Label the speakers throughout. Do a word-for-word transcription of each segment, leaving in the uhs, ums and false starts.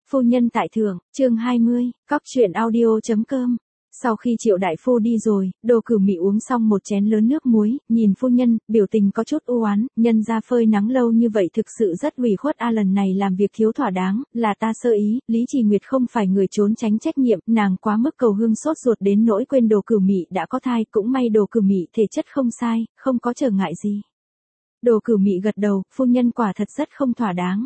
Speaker 1: Phu nhân tại thượng, chương hai mươi, cóc truyện audio chấm com. Sau khi Triệu đại phu đi rồi, Đồ Cửu Mị uống xong một chén lớn nước muối, nhìn phu nhân, biểu tình có chút u oán, nhân ra phơi nắng lâu như vậy thực sự rất ủy khuất a, lần này làm việc thiếu thỏa đáng, là ta sơ ý, Lý Trì Nguyệt không phải người trốn tránh trách nhiệm, nàng quá mức cầu hương sốt ruột đến nỗi quên Đồ Cửu Mị đã có thai, cũng may Đồ Cửu Mị thể chất không sai, không có trở ngại gì. Đồ Cửu Mị gật đầu, phu nhân quả thật rất không thỏa đáng.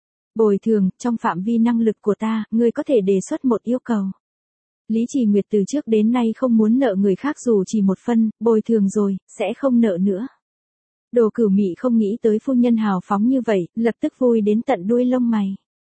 Speaker 1: Bồi thường, trong phạm vi năng lực của ta, ngươi có thể đề xuất một yêu cầu. Lý Trì Nguyệt từ trước đến nay không muốn nợ người khác dù chỉ một phân, bồi thường rồi, sẽ không nợ nữa. Đồ Cửu Mị không nghĩ tới phu nhân hào phóng như vậy, lập tức vui đến tận đuôi lông mày.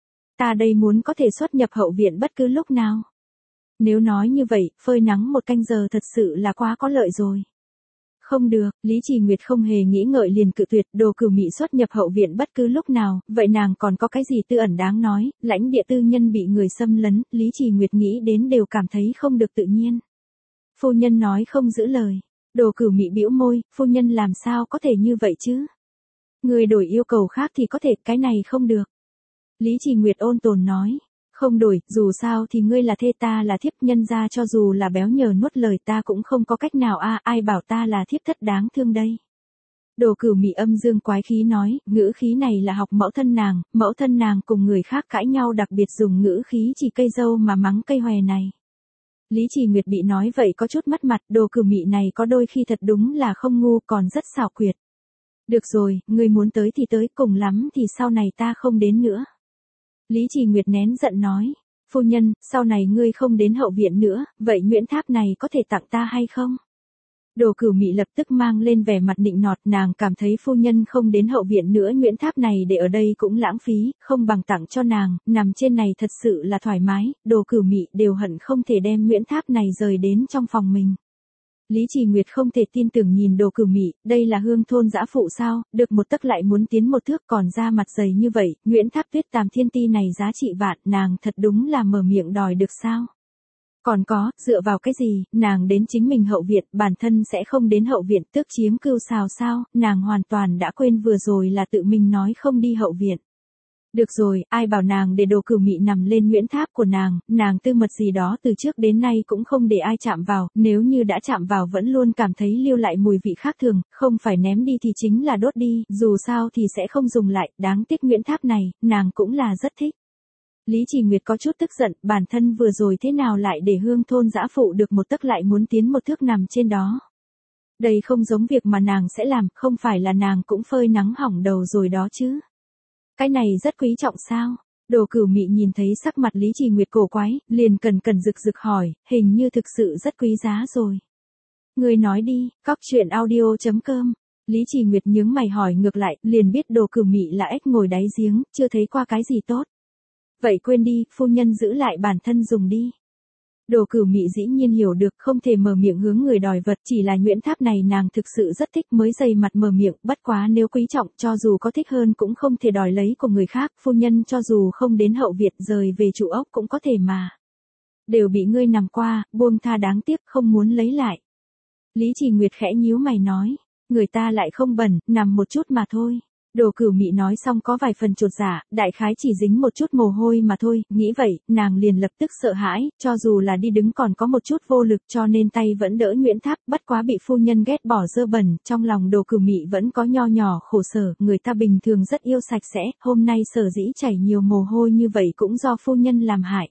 Speaker 1: Ta đây muốn có thể xuất nhập hậu viện bất cứ lúc nào. Nếu nói như vậy, phơi nắng một canh giờ thật sự là quá có lợi rồi. Không được, Lý Trì Nguyệt không hề nghĩ ngợi liền cự tuyệt, Đồ Cửu Mị xuất nhập hậu viện bất cứ lúc nào, vậy nàng còn có cái gì tư ẩn đáng nói, lãnh địa tư nhân bị người xâm lấn, Lý Trì Nguyệt nghĩ đến đều cảm thấy không được tự nhiên. Phu nhân nói không giữ lời. Đồ Cửu Mị bĩu môi, phu nhân làm sao có thể như vậy chứ? Người đổi yêu cầu khác thì có thể, cái này không được. Lý Trì Nguyệt ôn tồn nói. Không đổi, dù sao thì ngươi là thê ta là thiếp, nhân ra cho dù là béo nhờ nuốt lời ta cũng không có cách nào a, ai bảo ta là thiếp thất đáng thương đây. Đồ Cửu Mị âm dương quái khí nói, ngữ khí này là học mẫu thân nàng, mẫu thân nàng cùng người khác cãi nhau đặc biệt dùng ngữ khí chỉ cây dâu mà mắng cây hòe này. Lý Trì Nguyệt bị nói vậy có chút mất mặt, Đồ Cửu Mị này có đôi khi thật đúng là không ngu còn rất xảo quyệt. Được rồi, ngươi muốn tới thì tới, cùng lắm thì sau này ta không đến nữa. Lý Trì Nguyệt nén giận nói, phu nhân, sau này ngươi không đến hậu viện nữa, vậy nhuyễn tháp này có thể tặng ta hay không? Đồ Cửu Mị lập tức mang lên vẻ mặt nịnh nọt, nàng cảm thấy phu nhân không đến hậu viện nữa nhuyễn tháp này để ở đây cũng lãng phí, không bằng tặng cho nàng, nằm trên này thật sự là thoải mái, Đồ Cửu Mị đều hận không thể đem nhuyễn tháp này rời đến trong phòng mình. Lý Trì Nguyệt không thể tin tưởng nhìn Đồ Cửu Mị, đây là hương thôn dã phụ sao, được một tấc lại muốn tiến một thước còn ra mặt dày như vậy, nhuyễn tháp tuyết tam thiên ti này giá trị vạn, nàng thật đúng là mở miệng đòi được sao. Còn có, dựa vào cái gì, nàng đến chính mình hậu viện, bản thân sẽ không đến hậu viện tước chiếm cưu xào sao, nàng hoàn toàn đã quên vừa rồi là tự mình nói không đi hậu viện. Được rồi, ai bảo nàng để Đồ Cửu Mị nằm lên nhuyễn tháp của nàng, nàng tư mật gì đó từ trước đến nay cũng không để ai chạm vào, nếu như đã chạm vào vẫn luôn cảm thấy lưu lại mùi vị khác thường, không phải ném đi thì chính là đốt đi, dù sao thì sẽ không dùng lại, đáng tiếc nhuyễn tháp này, nàng cũng là rất thích. Lý Trì Nguyệt có chút tức giận, bản thân vừa rồi thế nào lại để hương thôn dã phụ được một tấc lại muốn tiến một thước nằm trên đó. Đây không giống việc mà nàng sẽ làm, không phải là nàng cũng phơi nắng hỏng đầu rồi đó chứ. Cái này rất quý trọng sao? Đồ Cửu Mị nhìn thấy sắc mặt Lý Trì Nguyệt cổ quái, liền cần cần rực rực hỏi, hình như thực sự rất quý giá rồi. Người nói đi, cóc truyện audio chấm com. Lý Trì Nguyệt nhướng mày hỏi ngược lại, liền biết Đồ Cửu Mị là ếch ngồi đáy giếng, chưa thấy qua cái gì tốt. Vậy quên đi, phu nhân giữ lại bản thân dùng đi. Đồ Cửu Mị dĩ nhiên hiểu được, không thể mở miệng hướng người đòi vật, chỉ là nhuyễn tháp này nàng thực sự rất thích mới dày mặt mở miệng, bất quá nếu quý trọng cho dù có thích hơn cũng không thể đòi lấy của người khác, phu nhân cho dù không đến hậu viện rời về trụ ốc cũng có thể mà. Đều bị ngươi nằm qua, buông tha đáng tiếc không muốn lấy lại. Lý Trì Nguyệt khẽ nhíu mày nói, người ta lại không bẩn, nằm một chút mà thôi. Đồ Cửu Mị nói xong có vài phần chột dạ, đại khái chỉ dính một chút mồ hôi mà thôi, nghĩ vậy, nàng liền lập tức sợ hãi, cho dù là đi đứng còn có một chút vô lực cho nên tay vẫn đỡ nhuyễn tháp, bất quá bị phu nhân ghét bỏ dơ bẩn, trong lòng Đồ Cửu Mị vẫn có nho nhỏ khổ sở, người ta bình thường rất yêu sạch sẽ, hôm nay sở dĩ chảy nhiều mồ hôi như vậy cũng do phu nhân làm hại.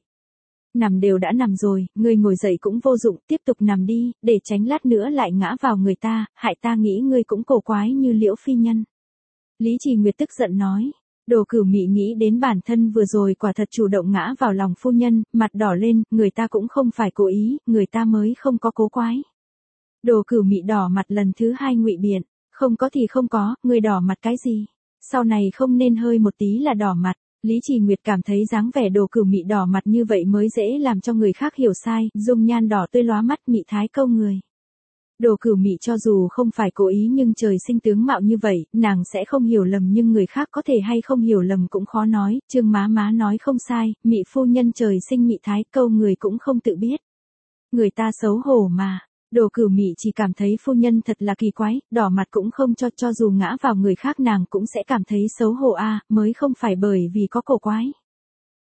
Speaker 1: Nằm đều đã nằm rồi, ngươi ngồi dậy cũng vô dụng, tiếp tục nằm đi, để tránh lát nữa lại ngã vào người ta, hại ta nghĩ ngươi cũng cổ quái như Liễu phi nhân. Lý Trì Nguyệt tức giận nói, Đồ Cửu Mị nghĩ đến bản thân vừa rồi quả thật chủ động ngã vào lòng phu nhân, mặt đỏ lên, người ta cũng không phải cố ý, người ta mới không có cố quái. Đồ Cửu Mị đỏ mặt lần thứ hai ngụy biện, không có thì không có, người đỏ mặt cái gì, sau này không nên hơi một tí là đỏ mặt. Lý Trì Nguyệt cảm thấy dáng vẻ Đồ Cửu Mị đỏ mặt như vậy mới dễ làm cho người khác hiểu sai, dung nhan đỏ tươi lóa mắt mị thái câu người. Đồ Cửu Mị cho dù không phải cố ý nhưng trời sinh tướng mạo như vậy, nàng sẽ không hiểu lầm nhưng người khác có thể hay không hiểu lầm cũng khó nói, Trương má má nói không sai, Mị phu nhân trời sinh mị thái câu người cũng không tự biết. Người ta xấu hổ mà. Đồ Cửu Mị chỉ cảm thấy phu nhân thật là kỳ quái, đỏ mặt cũng không cho cho dù ngã vào người khác nàng cũng sẽ cảm thấy xấu hổ a, mới không phải bởi vì có cổ quái.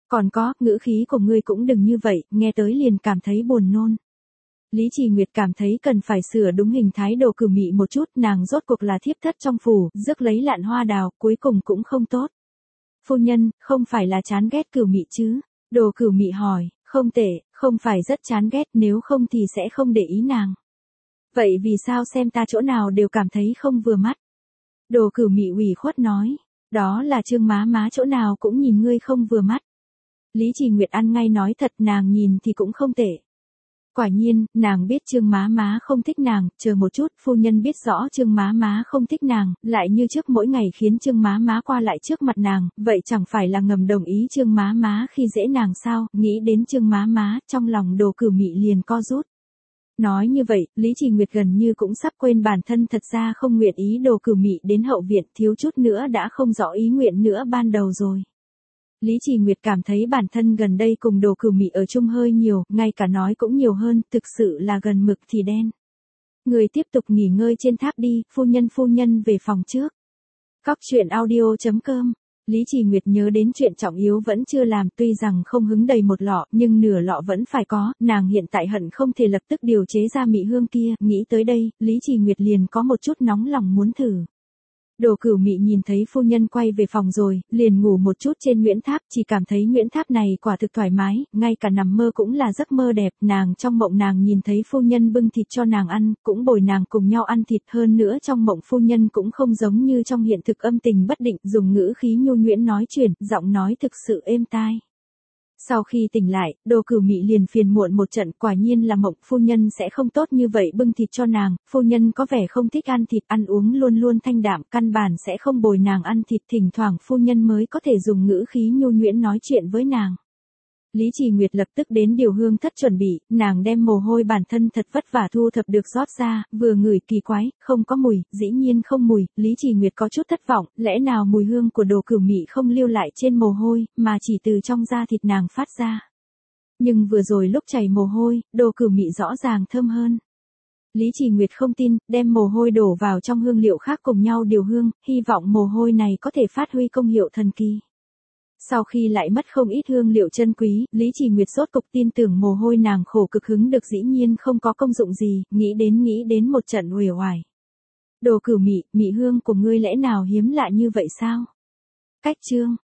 Speaker 1: Còn có, ngữ khí của ngươi cũng đừng như vậy, nghe tới liền cảm thấy buồn nôn. Lý Trì Nguyệt cảm thấy cần phải sửa đúng hình thái Đồ Cửu Mị một chút, nàng rốt cuộc là thiếp thất trong phủ, rước lấy lạn hoa đào, cuối cùng cũng không tốt. Phu nhân, không phải là chán ghét Cửu Mị chứ? Đồ Cửu Mị hỏi, không tệ, không phải rất chán ghét, nếu không thì sẽ không để ý nàng. Vậy vì sao xem ta chỗ nào đều cảm thấy không vừa mắt? Đồ Cửu Mị ủy khuất nói, đó là Trương má má chỗ nào cũng nhìn ngươi không vừa mắt. Lý Trì Nguyệt ăn ngay nói thật, nàng nhìn thì cũng không tệ. Quả nhiên, nàng biết Trương má má không thích nàng, chờ một chút, phu nhân biết rõ Trương má má không thích nàng, lại như trước mỗi ngày khiến Trương má má qua lại trước mặt nàng, vậy chẳng phải là ngầm đồng ý Trương má má khi dễ nàng sao? Nghĩ đến Trương má má, trong lòng Đồ Cửu Mị liền co rút. Nói như vậy, Lý Trì Nguyệt gần như cũng sắp quên bản thân thật ra không nguyện ý Đồ Cửu Mị đến hậu viện, thiếu chút nữa đã không rõ ý nguyện nữa ban đầu rồi. Lý Trì Nguyệt cảm thấy bản thân gần đây cùng Đồ Cửu Mị ở chung hơi nhiều, ngay cả nói cũng nhiều hơn, thực sự là gần mực thì đen. Người tiếp tục nghỉ ngơi trên tháp đi, phu nhân phu nhân về phòng trước. Cóc truyện audio chấm com. Lý Trì Nguyệt nhớ đến chuyện trọng yếu vẫn chưa làm, tuy rằng không hứng đầy một lọ, nhưng nửa lọ vẫn phải có, nàng hiện tại hận không thể lập tức điều chế ra mị hương kia, nghĩ tới đây, Lý Trì Nguyệt liền có một chút nóng lòng muốn thử. Đồ Cửu Mị nhìn thấy phu nhân quay về phòng rồi, liền ngủ một chút trên Nguyễn Tháp, chỉ cảm thấy Nguyễn Tháp này quả thực thoải mái, ngay cả nằm mơ cũng là giấc mơ đẹp, nàng trong mộng nàng nhìn thấy phu nhân bưng thịt cho nàng ăn, cũng bồi nàng cùng nhau ăn thịt, hơn nữa trong mộng phu nhân cũng không giống như trong hiện thực âm tình bất định, dùng ngữ khí nhu nhuyễn nói chuyện, giọng nói thực sự êm tai. Sau khi tỉnh lại, Đồ Cửu Mị liền phiền muộn một trận, quả nhiên là mộng, phu nhân sẽ không tốt như vậy bưng thịt cho nàng, phu nhân có vẻ không thích ăn thịt, ăn uống luôn luôn thanh đạm, căn bản sẽ không bồi nàng ăn thịt, thỉnh thoảng phu nhân mới có thể dùng ngữ khí nhu nhuyễn nói chuyện với nàng. Lý Trì Nguyệt lập tức đến điều hương thất chuẩn bị, nàng đem mồ hôi bản thân thật vất vả thu thập được rót ra, vừa ngửi kỳ quái, không có mùi, dĩ nhiên không mùi, Lý Trì Nguyệt có chút thất vọng, lẽ nào mùi hương của Đồ Cửu Mị không lưu lại trên mồ hôi, mà chỉ từ trong da thịt nàng phát ra. Nhưng vừa rồi lúc chảy mồ hôi, Đồ Cửu Mị rõ ràng thơm hơn. Lý Trì Nguyệt không tin, đem mồ hôi đổ vào trong hương liệu khác cùng nhau điều hương, hy vọng mồ hôi này có thể phát huy công hiệu thần kỳ. Sau khi lại mất không ít hương liệu chân quý, Lý Trì Nguyệt rốt cục tin tưởng mồ hôi nàng khổ cực hứng được dĩ nhiên không có công dụng gì, nghĩ đến nghĩ đến một trận uể oải. Đồ Cửu Mị, mị hương của ngươi lẽ nào hiếm lạ như vậy sao? Cách chương